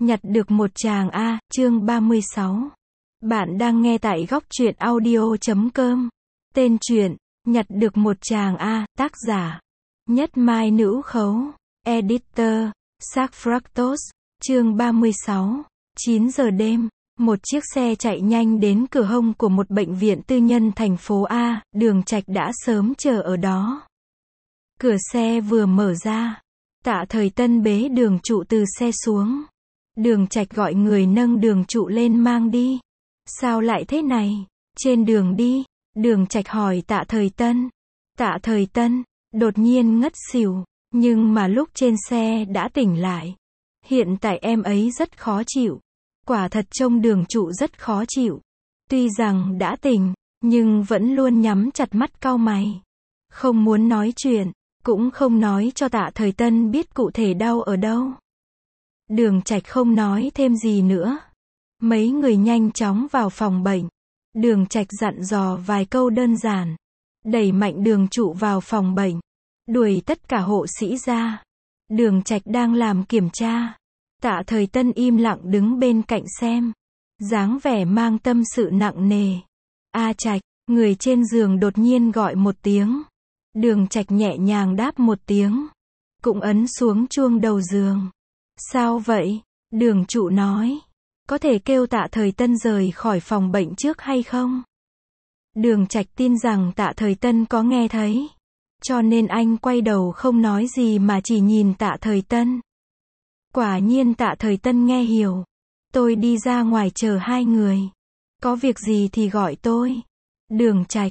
Nhặt được một chàng A, chương 36. Bạn đang nghe tại góc truyện audio.com. Tên truyện, Nhặt được một chàng A, tác giả, Nhất Mai Nữ Khấu, Editor, Sac Fractos, chương 36. 9 giờ đêm, một chiếc xe chạy nhanh đến cửa hông của một bệnh viện tư nhân thành phố A, Đường Trạch đã sớm chờ ở đó. Cửa xe vừa mở ra, Tạ Thời Tân bế Đường Trụ từ xe xuống. Đường Trạch gọi người nâng Đường Trụ lên mang đi. Sao lại thế này? Trên đường đi, Đường Trạch hỏi Tạ Thời Tân. Tạ Thời Tân đột nhiên ngất xỉu, nhưng mà lúc trên xe đã tỉnh lại. Hiện tại em ấy rất khó chịu. Quả thật trông Đường Trụ rất khó chịu. Tuy rằng đã tỉnh, nhưng vẫn luôn nhắm chặt mắt cau mày. Không muốn nói chuyện, cũng không nói cho Tạ Thời Tân biết cụ thể đau ở đâu. Đường Trạch không nói thêm gì nữa. Mấy người nhanh chóng vào phòng bệnh. Đường Trạch dặn dò vài câu đơn giản. Đẩy mạnh Đường Trụ vào phòng bệnh. Đuổi tất cả hộ sĩ ra. Đường Trạch đang làm kiểm tra. Tạ Thời Tân im lặng đứng bên cạnh xem. Dáng vẻ mang tâm sự nặng nề. A Trạch, người trên giường đột nhiên gọi một tiếng. Đường Trạch nhẹ nhàng đáp một tiếng. Cũng ấn xuống chuông đầu giường. Sao vậy? Đường Trụ nói. Có thể kêu Tạ Thời Tân rời khỏi phòng bệnh trước hay không? Đường Trạch tin rằng Tạ Thời Tân có nghe thấy. Cho nên anh quay đầu không nói gì mà chỉ nhìn Tạ Thời Tân. Quả nhiên Tạ Thời Tân nghe hiểu. Tôi đi ra ngoài chờ hai người. Có việc gì thì gọi tôi. Đường Trạch,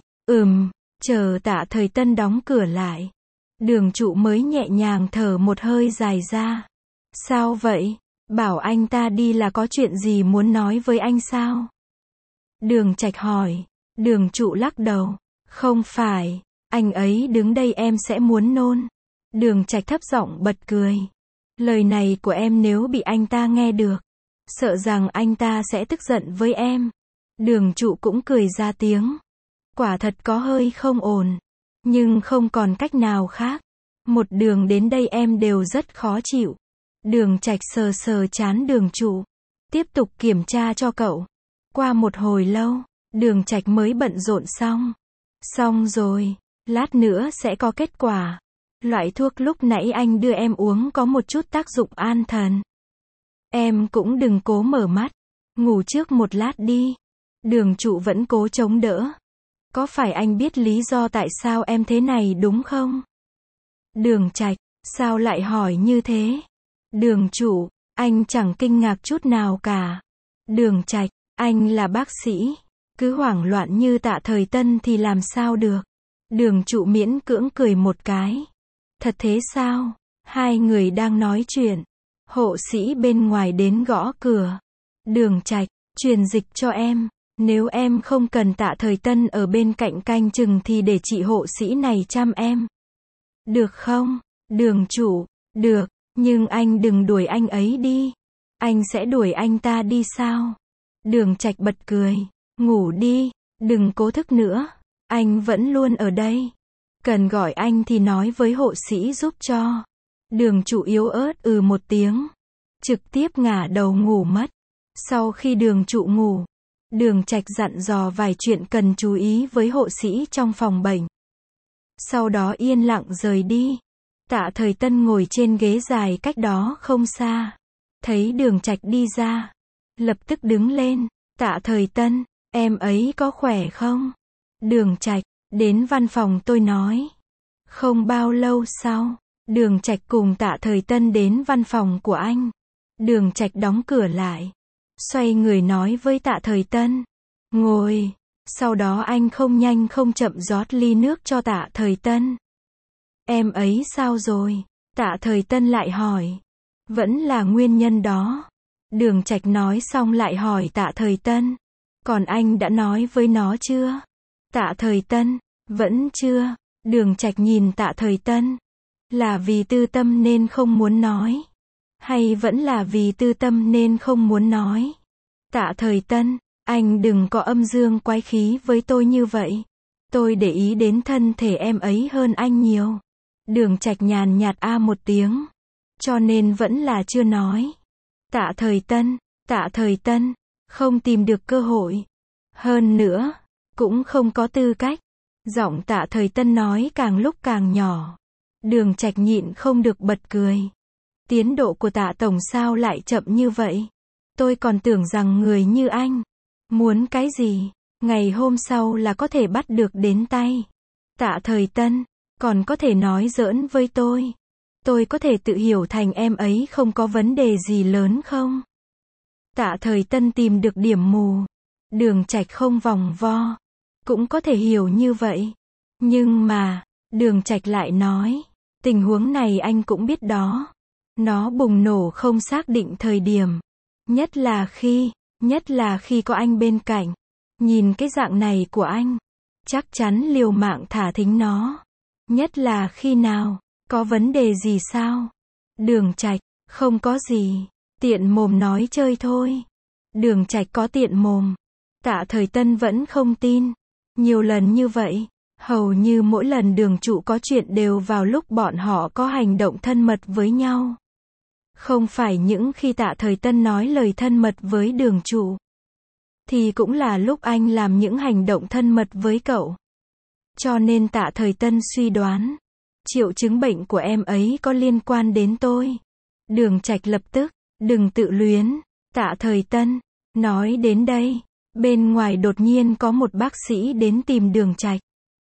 chờ Tạ Thời Tân đóng cửa lại. Đường Trụ mới nhẹ nhàng thở một hơi dài ra. Sao vậy? Bảo anh ta đi là có chuyện gì muốn nói với anh sao? Đường Trạch hỏi. Đường Trụ lắc đầu. Không phải, anh ấy đứng đây em sẽ muốn nôn. Đường Trạch thấp giọng bật cười. Lời này của em nếu bị anh ta nghe được, sợ rằng anh ta sẽ tức giận với em. Đường Trụ cũng cười ra tiếng. Quả thật có hơi không ổn, nhưng không còn cách nào khác. Một đường đến đây em đều rất khó chịu. Đường Trạch sờ sờ trán Đường Trụ. Tiếp tục kiểm tra cho cậu. Qua một hồi lâu, Đường Trạch mới bận rộn xong. Xong rồi, lát nữa sẽ có kết quả. Loại thuốc lúc nãy anh đưa em uống có một chút tác dụng an thần. Em cũng đừng cố mở mắt. Ngủ trước một lát đi. Đường Trụ vẫn cố chống đỡ. Có phải anh biết lý do tại sao em thế này đúng không? Đường Trạch, sao lại hỏi như thế? Đường Trụ, anh chẳng kinh ngạc chút nào cả. Đường Trạch, anh là bác sĩ. Cứ hoảng loạn như Tạ Thời Tân thì làm sao được? Đường Trụ miễn cưỡng cười một cái. Thật thế sao? Hai người đang nói chuyện. Hộ sĩ bên ngoài đến gõ cửa. Đường Trạch, truyền dịch cho em. Nếu em không cần Tạ Thời Tân ở bên cạnh canh chừng thì để chị hộ sĩ này chăm em. Được không? Đường Trụ, được, nhưng anh đừng đuổi anh ấy đi. Anh sẽ đuổi anh ta đi sao? Đường Trạch bật cười. Ngủ đi, đừng cố thức nữa. Anh vẫn luôn ở đây. Cần gọi anh thì nói với hộ sĩ giúp cho. Đường Trụ yếu ớt một tiếng. Trực tiếp ngả đầu ngủ mất. Sau khi Đường Trụ ngủ, Đường Trạch dặn dò vài chuyện cần chú ý với hộ sĩ trong phòng bệnh. Sau đó yên lặng rời đi. Tạ Thời Tân ngồi trên ghế dài cách đó không xa. Thấy Đường Trạch đi ra, lập tức đứng lên. Tạ Thời Tân, em ấy có khỏe không? Đường Trạch, đến văn phòng tôi nói. Không bao lâu sau, Đường Trạch cùng Tạ Thời Tân đến văn phòng của anh. Đường Trạch đóng cửa lại. Xoay người nói với Tạ Thời Tân. Ngồi. Sau đó anh không nhanh không chậm rót ly nước cho Tạ Thời Tân. Em ấy sao rồi? Tạ Thời Tân lại hỏi. Vẫn là nguyên nhân đó. Đường Trạch nói xong lại hỏi Tạ Thời Tân. Còn anh đã nói với nó chưa? Tạ Thời Tân. Vẫn chưa. Đường Trạch nhìn Tạ Thời Tân. Là vì tư tâm nên không muốn nói? Hay vẫn là vì tư tâm nên không muốn nói? Tạ Thời Tân, anh đừng có âm dương quái khí với tôi như vậy. Tôi để ý đến thân thể em ấy hơn anh nhiều. Đường Trạch nhàn nhạt một tiếng. Cho nên vẫn là chưa nói. Tạ Thời Tân, không tìm được cơ hội. Hơn nữa, cũng không có tư cách. Giọng Tạ Thời Tân nói càng lúc càng nhỏ. Đường Trạch nhịn không được bật cười. Tiến độ của Tạ tổng sao lại chậm như vậy? Tôi còn tưởng rằng người như anh, muốn cái gì, ngày hôm sau là có thể bắt được đến tay. Tạ Thời Tân, còn có thể nói giỡn với tôi. Tôi có thể tự hiểu thành em ấy không có vấn đề gì lớn không? Tạ Thời Tân tìm được điểm mù. Đường Trạch không vòng vo. Cũng có thể hiểu như vậy. Nhưng mà, Đường Trạch lại nói, tình huống này anh cũng biết đó. Nó bùng nổ không xác định thời điểm. Nhất là khi có anh bên cạnh. Nhìn cái dạng này của anh, chắc chắn liều mạng thả thính nó. Nhất là khi nào, có vấn đề gì sao? Đường Trạch, không có gì, tiện mồm nói chơi thôi. Đường Trạch có tiện mồm. Tạ Thời Tân vẫn không tin. Nhiều lần như vậy, hầu như mỗi lần Đường Trụ có chuyện đều vào lúc bọn họ có hành động thân mật với nhau. Không phải những khi Tạ Thời Tân nói lời thân mật với Đường Trụ, thì cũng là lúc anh làm những hành động thân mật với cậu. Cho nên Tạ Thời Tân suy đoán, triệu chứng bệnh của em ấy có liên quan đến tôi. Đường Trạch lập tức, đừng tự luyến. Tạ Thời Tân, nói đến đây, bên ngoài đột nhiên có một bác sĩ đến tìm Đường Trạch.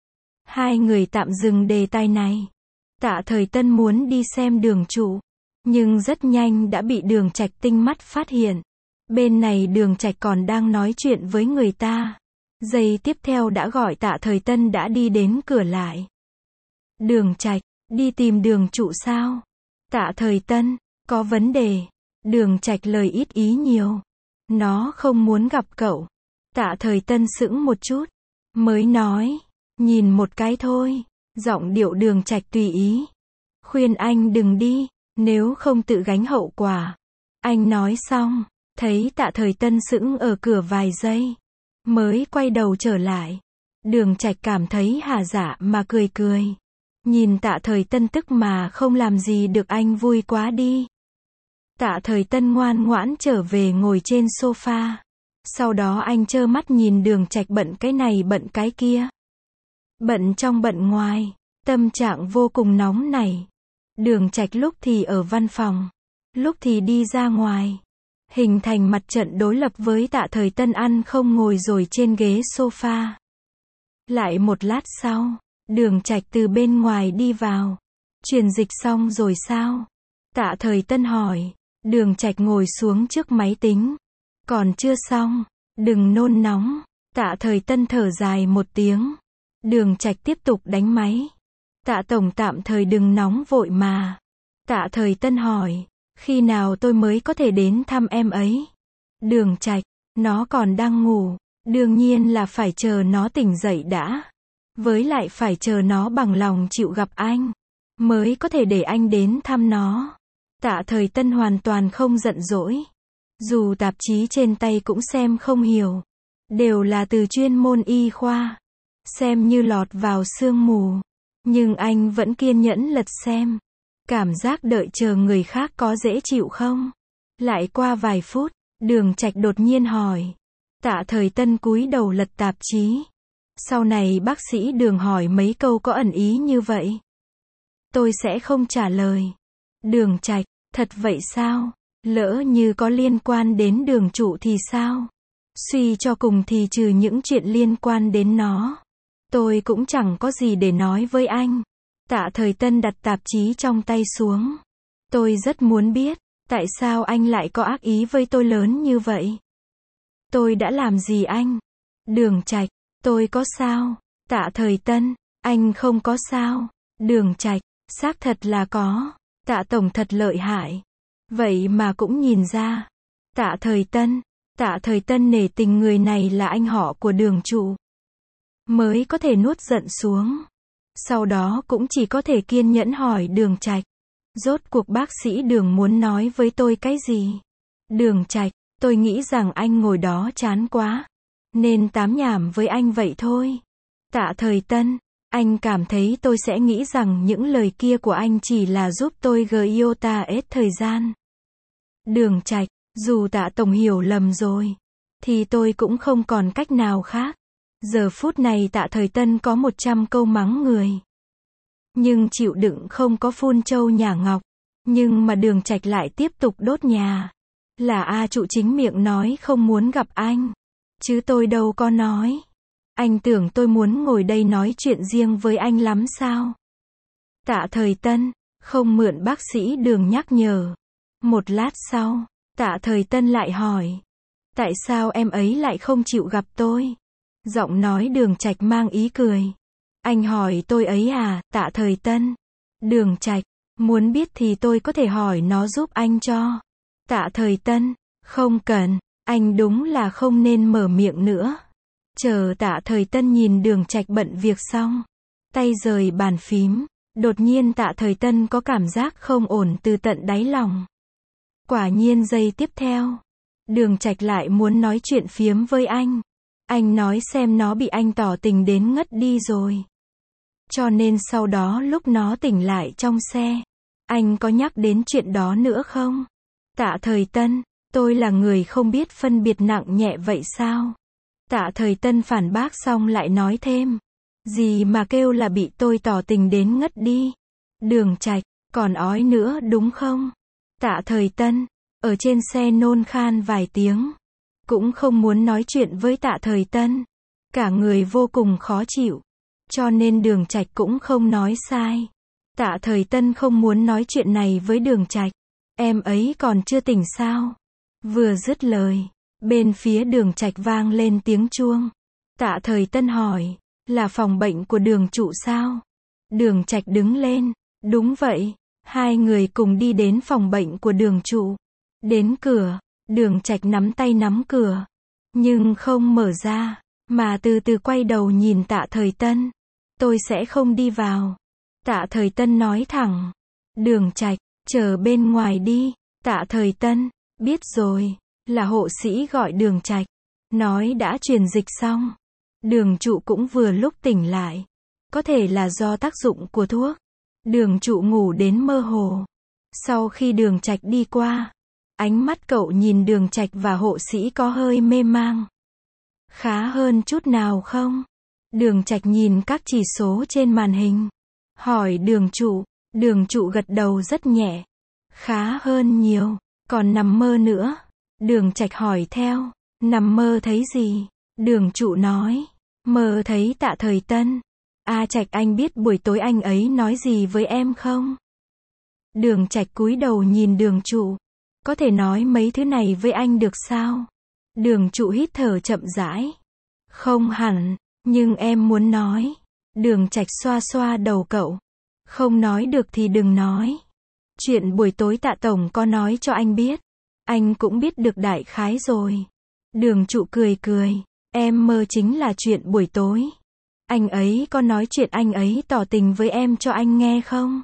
Hai người tạm dừng đề tài này. Tạ Thời Tân muốn đi xem Đường Trụ, nhưng rất nhanh đã bị Đường Trạch tinh mắt phát hiện. Bên này Đường Trạch còn đang nói chuyện với người ta. Giây tiếp theo đã gọi Tạ Thời Tân đã đi đến cửa lại. Đường Trạch, đi tìm Đường Trụ sao? Tạ Thời Tân, có vấn đề. Đường Trạch lời ít ý nhiều. Nó không muốn gặp cậu. Tạ Thời Tân sững một chút, mới nói, nhìn một cái thôi. Giọng điệu Đường Trạch tùy ý. Khuyên anh đừng đi, nếu không tự gánh hậu quả. Anh nói xong, thấy Tạ Thời Tân sững ở cửa vài giây, mới quay đầu trở lại. Đường Trạch cảm thấy hà dạ mà cười cười. Nhìn Tạ Thời Tân tức mà không làm gì được anh vui quá đi. Tạ Thời Tân ngoan ngoãn trở về ngồi trên sofa. Sau đó anh trơ mắt nhìn Đường Trạch bận cái này bận cái kia. Bận trong bận ngoài, tâm trạng vô cùng nóng nảy. Đường Trạch lúc thì ở văn phòng, lúc thì đi ra ngoài. Hình thành mặt trận đối lập với Tạ Thời Tân ăn không ngồi rồi trên ghế sofa. Lại một lát sau, Đường Trạch từ bên ngoài đi vào. Truyền dịch xong rồi sao? Tạ Thời Tân hỏi. Đường Trạch ngồi xuống trước máy tính. Còn chưa xong, đừng nôn nóng. Tạ Thời Tân thở dài một tiếng. Đường Trạch tiếp tục đánh máy. Tạ tổng tạm thời đừng nóng vội mà. Tạ Thời Tân hỏi, khi nào tôi mới có thể đến thăm em ấy? Đường Trạch, nó còn đang ngủ, đương nhiên là phải chờ nó tỉnh dậy đã. Với lại phải chờ nó bằng lòng chịu gặp anh, mới có thể để anh đến thăm nó. Tạ Thời Tân hoàn toàn không giận dỗi. Dù tạp chí trên tay cũng xem không hiểu, đều là từ chuyên môn y khoa, xem như lọt vào sương mù. Nhưng anh vẫn kiên nhẫn lật xem. Cảm giác đợi chờ người khác có dễ chịu không? Lại qua vài phút, Đường Trạch đột nhiên hỏi. Tạ Thời Tân cúi đầu lật tạp chí. Sau này bác sĩ Đường hỏi mấy câu có ẩn ý như vậy, tôi sẽ không trả lời. Đường Trạch, thật vậy sao? Lỡ như có liên quan đến Đường Trụ thì sao? Suy cho cùng thì trừ những chuyện liên quan đến nó, tôi cũng chẳng có gì để nói với anh. Tạ Thời Tân đặt tạp chí trong tay xuống. Tôi rất muốn biết, tại sao anh lại có ác ý với tôi lớn như vậy? Tôi đã làm gì anh? Đường Trạch, tôi có sao? Tạ Thời Tân, anh không có sao. Đường Trạch, xác thật là có. Tạ tổng thật lợi hại. Vậy mà cũng nhìn ra. Tạ Thời Tân nể tình người này là anh họ của Đường Trụ, mới có thể nuốt giận xuống. Sau đó cũng chỉ có thể kiên nhẫn hỏi Đường Trạch, rốt cuộc bác sĩ Đường muốn nói với tôi cái gì? Đường Trạch, tôi nghĩ rằng anh ngồi đó chán quá, nên tám nhảm với anh vậy thôi. Tạ Thời Tân, anh cảm thấy tôi sẽ nghĩ rằng những lời kia của anh chỉ là giúp tôi giota ít thời gian. Đường Trạch, Dù Tạ Tổng hiểu lầm rồi, thì tôi cũng không còn cách nào khác. Giờ phút này Tạ Thời Tân có 100 câu mắng người. Nhưng chịu đựng không có phun trâu nhả ngọc. Nhưng mà Đường Trạch lại tiếp tục đốt nhà. Là A Trụ chính miệng nói không muốn gặp anh. Chứ tôi đâu có nói. Anh tưởng tôi muốn ngồi đây nói chuyện riêng với anh lắm sao? Tạ Thời Tân, không mượn bác sĩ Đường nhắc nhở. Một lát sau, Tạ Thời Tân lại hỏi. Tại sao em ấy lại không chịu gặp tôi? Giọng nói Đường Trạch mang ý cười. Anh hỏi tôi ấy à, Tạ Thời Tân? Đường Trạch, muốn biết thì tôi có thể hỏi nó giúp anh cho. Tạ Thời Tân, không cần, anh đúng là không nên mở miệng nữa. Chờ Tạ Thời Tân nhìn Đường Trạch bận việc xong, tay rời bàn phím, đột nhiên Tạ Thời Tân có cảm giác không ổn từ tận đáy lòng. Quả nhiên giây tiếp theo, Đường Trạch lại muốn nói chuyện phiếm với anh. Anh nói xem nó bị anh tỏ tình đến ngất đi rồi. Cho nên sau đó lúc nó tỉnh lại trong xe, anh có nhắc đến chuyện đó nữa không? Tạ Thời Tân, tôi là người không biết phân biệt nặng nhẹ vậy sao? Tạ Thời Tân phản bác xong lại nói thêm. Gì mà kêu là bị tôi tỏ tình đến ngất đi? Đường Trạch, còn ói nữa đúng không? Tạ Thời Tân, ở trên xe nôn khan vài tiếng. Cũng không muốn nói chuyện với Tạ Thời Tân. Cả người vô cùng khó chịu. Cho nên Đường Trạch cũng không nói sai. Tạ Thời Tân không muốn nói chuyện này với Đường Trạch. Em ấy còn chưa tỉnh sao? Vừa dứt lời, bên phía Đường Trạch vang lên tiếng chuông. Tạ Thời Tân hỏi, là phòng bệnh của Đường Trụ sao? Đường Trạch đứng lên, đúng vậy. Hai người cùng đi đến phòng bệnh của Đường Trụ. Đến cửa, Đường Trạch nắm tay nắm cửa, nhưng không mở ra, mà từ từ quay đầu nhìn Tạ Thời Tân. Tôi sẽ không đi vào. Tạ Thời Tân nói thẳng. Đường Trạch, chờ bên ngoài đi. Tạ Thời Tân, biết rồi, là hộ sĩ gọi Đường Trạch, nói đã truyền dịch xong. Đường Trụ cũng vừa lúc tỉnh lại. Có thể là do tác dụng của thuốc. Đường Trụ ngủ đến mơ hồ. Sau khi Đường Trạch đi qua, ánh mắt cậu nhìn Đường Trạch và hộ sĩ có hơi mê mang. Khá hơn chút nào không? Đường Trạch nhìn các chỉ số trên màn hình. Hỏi Đường Trụ. Đường Trụ gật đầu rất nhẹ. Khá hơn nhiều. Còn nằm mơ nữa. Đường Trạch hỏi theo. Nằm mơ thấy gì? Đường Trụ nói. Mơ thấy Tạ Thời Tân. A Trạch, anh biết buổi tối anh ấy nói gì với em không? Đường Trạch cúi đầu nhìn Đường Trụ. Có thể nói mấy thứ này với anh được sao? Đường Trụ hít thở chậm rãi. Không hẳn, nhưng em muốn nói. Đường Trạch xoa xoa đầu cậu. Không nói được thì đừng nói. Chuyện buổi tối Tạ Tổng có nói cho anh biết. Anh cũng biết được đại khái rồi. Đường Trụ cười cười. Em mơ chính là chuyện buổi tối. Anh ấy có nói chuyện anh ấy tỏ tình với em cho anh nghe không?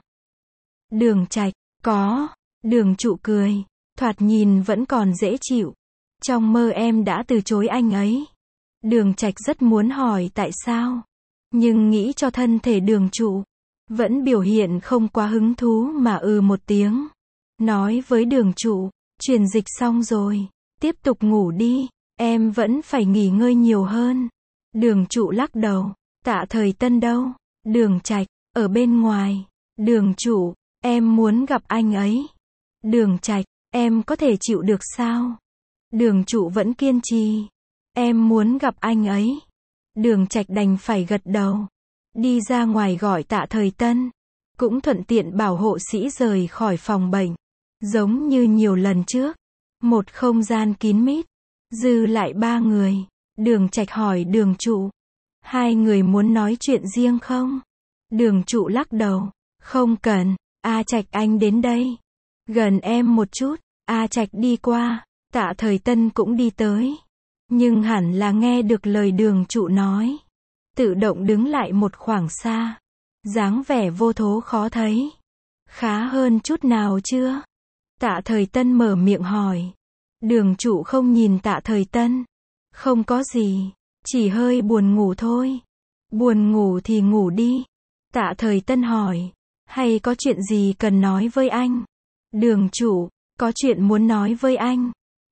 Đường Trạch, có. Đường Trụ cười. Thoạt nhìn vẫn còn dễ chịu. Trong mơ em đã từ chối anh ấy. Đường Trạch rất muốn hỏi tại sao. Nhưng nghĩ cho thân thể Đường Trụ. Vẫn biểu hiện không quá hứng thú mà một tiếng. Nói với Đường Trụ, truyền dịch xong rồi. Tiếp tục ngủ đi. Em vẫn phải nghỉ ngơi nhiều hơn. Đường Trụ lắc đầu. Tạ Thời Tân đâu? Đường Trạch, ở bên ngoài. Đường Trụ, em muốn gặp anh ấy. Đường Trạch, em có thể chịu được sao? Đường Trụ vẫn kiên trì. Em muốn gặp anh ấy. Đường Trạch đành phải gật đầu. Đi ra ngoài gọi Tạ Thời Tân. Cũng thuận tiện bảo hộ sĩ rời khỏi phòng bệnh. Giống như nhiều lần trước. Một không gian kín mít. Dư lại 3 người. Đường Trạch hỏi Đường Trụ. Hai người muốn nói chuyện riêng không? Đường Trụ lắc đầu. Không cần. A Trạch anh đến đây. Gần em một chút. A Trạch đi qua. Tạ Thời Tân cũng đi tới. Nhưng hẳn là nghe được lời Đường Trụ nói. Tự động đứng lại một khoảng xa. Dáng vẻ vô thố khó thấy. Khá hơn chút nào chưa? Tạ Thời Tân mở miệng hỏi. Đường Trụ không nhìn Tạ Thời Tân. Không có gì. Chỉ hơi buồn ngủ thôi. Buồn ngủ thì ngủ đi. Tạ Thời Tân hỏi. Hay có chuyện gì cần nói với anh? Đường Trụ, có chuyện muốn nói với anh.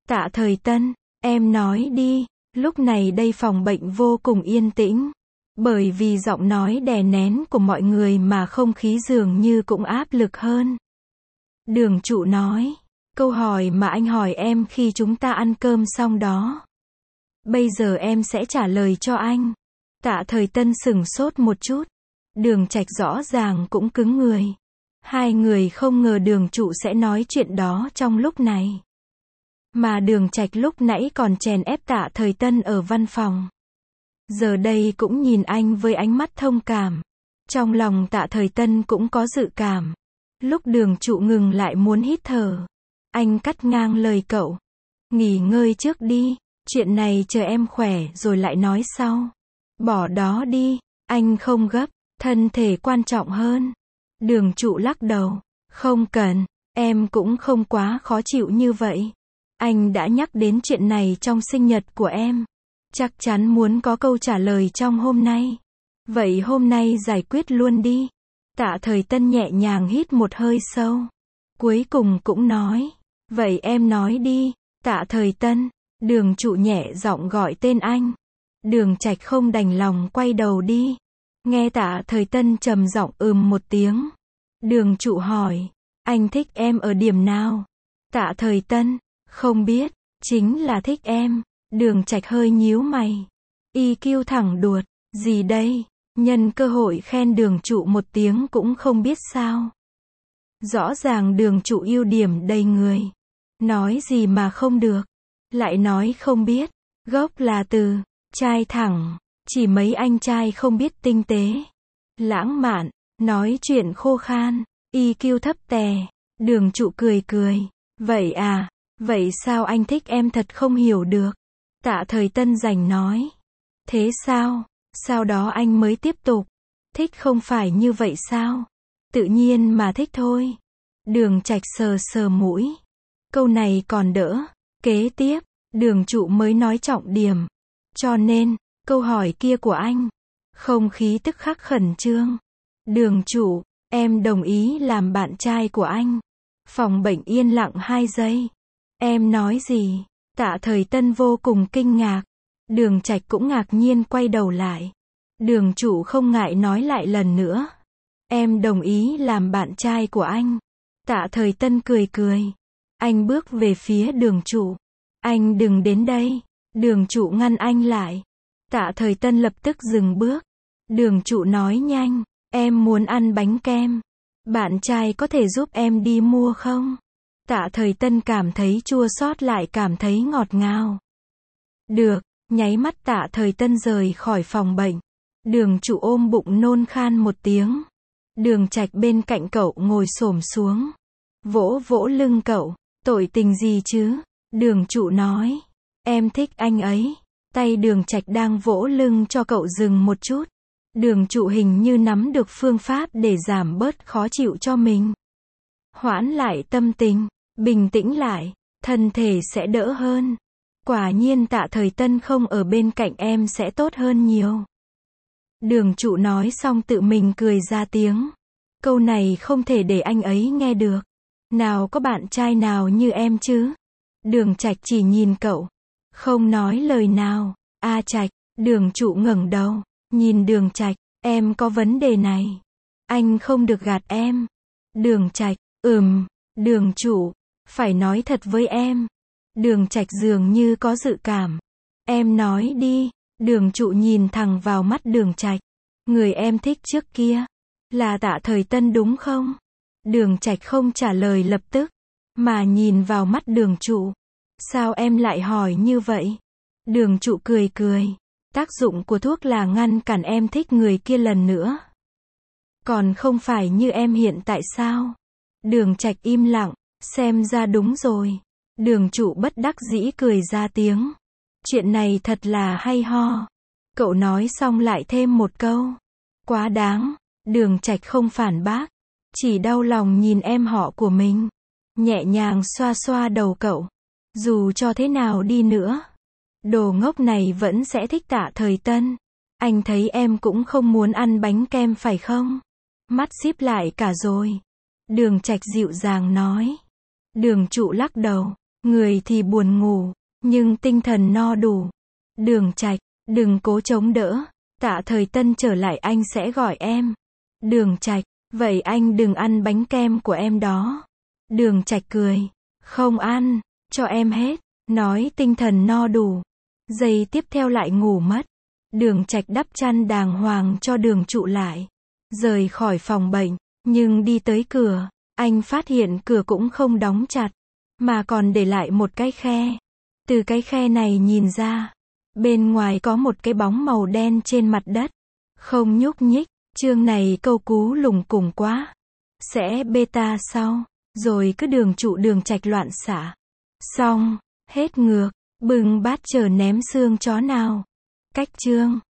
Tạ Thời Tân, em nói đi. Lúc này đây phòng bệnh vô cùng yên tĩnh. Bởi vì giọng nói đè nén của mọi người mà không khí dường như cũng áp lực hơn. Đường trụ nói, câu hỏi mà anh hỏi em khi chúng ta ăn cơm xong đó. Bây giờ em sẽ trả lời cho anh. Tạ Thời Tân sửng sốt một chút. Đường Trạch rõ ràng cũng cứng người. Hai người không ngờ đường trụ sẽ nói chuyện đó trong lúc này. Mà đường Trạch lúc nãy còn chèn ép Tạ Thời Tân ở văn phòng. Giờ đây cũng nhìn anh với ánh mắt thông cảm. Trong lòng Tạ Thời Tân cũng có dự cảm. Lúc đường trụ ngừng lại muốn hít thở. Anh cắt ngang lời cậu. Nghỉ ngơi trước đi. Chuyện này chờ em khỏe rồi lại nói sau. Bỏ đó đi. Anh không gấp. Thân thể quan trọng hơn. Đường trụ lắc đầu. Không cần. Em cũng không quá khó chịu như vậy. Anh đã nhắc đến chuyện này trong sinh nhật của em. Chắc chắn muốn có câu trả lời trong hôm nay. Vậy hôm nay giải quyết luôn đi. Tạ Thời Tân nhẹ nhàng hít một hơi sâu. Cuối cùng cũng nói. Vậy em nói đi. Tạ Thời Tân. Đường trụ nhẹ giọng gọi tên anh. Đường Trạch không đành lòng quay đầu đi. Nghe Tạ Thời Tân trầm giọng một tiếng. Đường trụ hỏi. Anh thích em ở điểm nào? Tạ Thời Tân. Không biết. Chính là thích em. Đường Trạch hơi nhíu mày. EQ thẳng đuột. Gì đây? Nhân cơ hội khen đường trụ một tiếng cũng không biết sao. Rõ ràng đường trụ ưu điểm đầy người. Nói gì mà không được. Lại nói không biết. Gốc là từ trai thẳng. Chỉ mấy anh trai không biết tinh tế. Lãng mạn. Nói chuyện khô khan. EQ thấp tè. Đường trụ cười cười. Vậy à? Vậy sao anh thích em thật không hiểu được. Tạ Thời Tân rảnh nói. Thế sao? Sau đó anh mới tiếp tục. Thích không phải như vậy sao? Tự nhiên mà thích thôi. Đường Trạch sờ sờ mũi. Câu này còn đỡ. Kế tiếp, đường trụ mới nói trọng điểm. Cho nên, câu hỏi kia của anh. Không khí tức khắc khẩn trương. Đường trụ, em đồng ý làm bạn trai của anh. Phòng bệnh yên lặng 2 giây. Em nói gì? Tạ Thời Tân vô cùng kinh ngạc. Đường Trạch cũng ngạc nhiên quay đầu lại. Đường trụ không ngại nói lại lần nữa. Em đồng ý làm bạn trai của anh. Tạ Thời Tân cười cười. Anh bước về phía đường trụ. Anh đừng đến đây. Đường trụ ngăn anh lại. Tạ Thời Tân lập tức dừng bước. Đường trụ nói nhanh. Em muốn ăn bánh kem. Bạn trai có thể giúp em đi mua không? Tạ Thời Tân cảm thấy chua xót lại cảm thấy ngọt ngào. Được, nháy mắt Tạ Thời Tân rời khỏi phòng bệnh. Đường trụ ôm bụng nôn khan một tiếng. Đường Trạch bên cạnh cậu ngồi xổm xuống. Vỗ vỗ lưng cậu. Tội tình gì chứ? Đường trụ nói. Em thích anh ấy. Tay đường Trạch đang vỗ lưng cho cậu dừng một chút. Đường trụ hình như nắm được phương pháp để giảm bớt khó chịu cho mình. Hoãn lại tâm tình. Bình tĩnh lại. Thân thể sẽ đỡ hơn. Quả nhiên Tạ Thời Tân không ở bên cạnh em sẽ tốt hơn nhiều. Đường trụ nói xong tự mình cười ra tiếng. Câu này không thể để anh ấy nghe được. Nào có bạn trai nào như em chứ? Đường Trạch chỉ nhìn cậu. Không nói lời nào. A Trạch. Đường trụ ngẩng đầu. Nhìn đường Trạch. Em có vấn đề này. Anh không được gạt em. Đường Trạch. Đường trụ. Phải nói thật với em. Đường Trạch dường như có dự cảm. Em nói đi. Đường trụ nhìn thẳng vào mắt đường Trạch. Người em thích trước kia. Là Tạ Thời Tân đúng không? Đường Trạch không trả lời lập tức. Mà nhìn vào mắt đường trụ. Sao em lại hỏi như vậy? Đường trụ cười cười. Tác dụng của thuốc là ngăn cản em thích người kia lần nữa. Còn không phải như em hiện tại sao? Đường Trạch im lặng. Xem ra đúng rồi. Đường trụ bất đắc dĩ cười ra tiếng. Chuyện này thật là hay ho. Cậu nói xong lại thêm một câu. Quá đáng. Đường Trạch không phản bác. Chỉ đau lòng nhìn em họ của mình. Nhẹ nhàng xoa xoa đầu cậu. Dù cho thế nào đi nữa. Đồ ngốc này vẫn sẽ thích Tạ Thời Tân. Anh thấy em cũng không muốn ăn bánh kem phải không? Mắt díp lại cả rồi. Đường Trạch dịu dàng nói. Đường trụ lắc đầu. Người thì buồn ngủ, nhưng tinh thần no đủ. Đường Trạch, đừng cố chống đỡ. Tạ Thời Tân trở lại anh sẽ gọi em. Đường Trạch, vậy anh đừng ăn bánh kem của em đó. Đường Trạch cười. Không ăn, cho em hết. Nói tinh thần no đủ. Giây tiếp theo lại ngủ mất. Đường Trạch đắp chăn đàng hoàng cho Đường Trụ lại. Rời khỏi phòng bệnh, nhưng đi tới cửa, anh phát hiện cửa cũng không đóng chặt, mà còn để lại một cái khe. Từ cái khe này nhìn ra, bên ngoài có một cái bóng màu đen trên mặt đất. Không nhúc nhích, chương này câu cú lùng cùng quá. Sẽ beta sau, rồi cứ Đường Trụ Đường Trạch loạn xạ. Xong, hết ngược, bưng bát chờ ném xương chó nào. Cách chương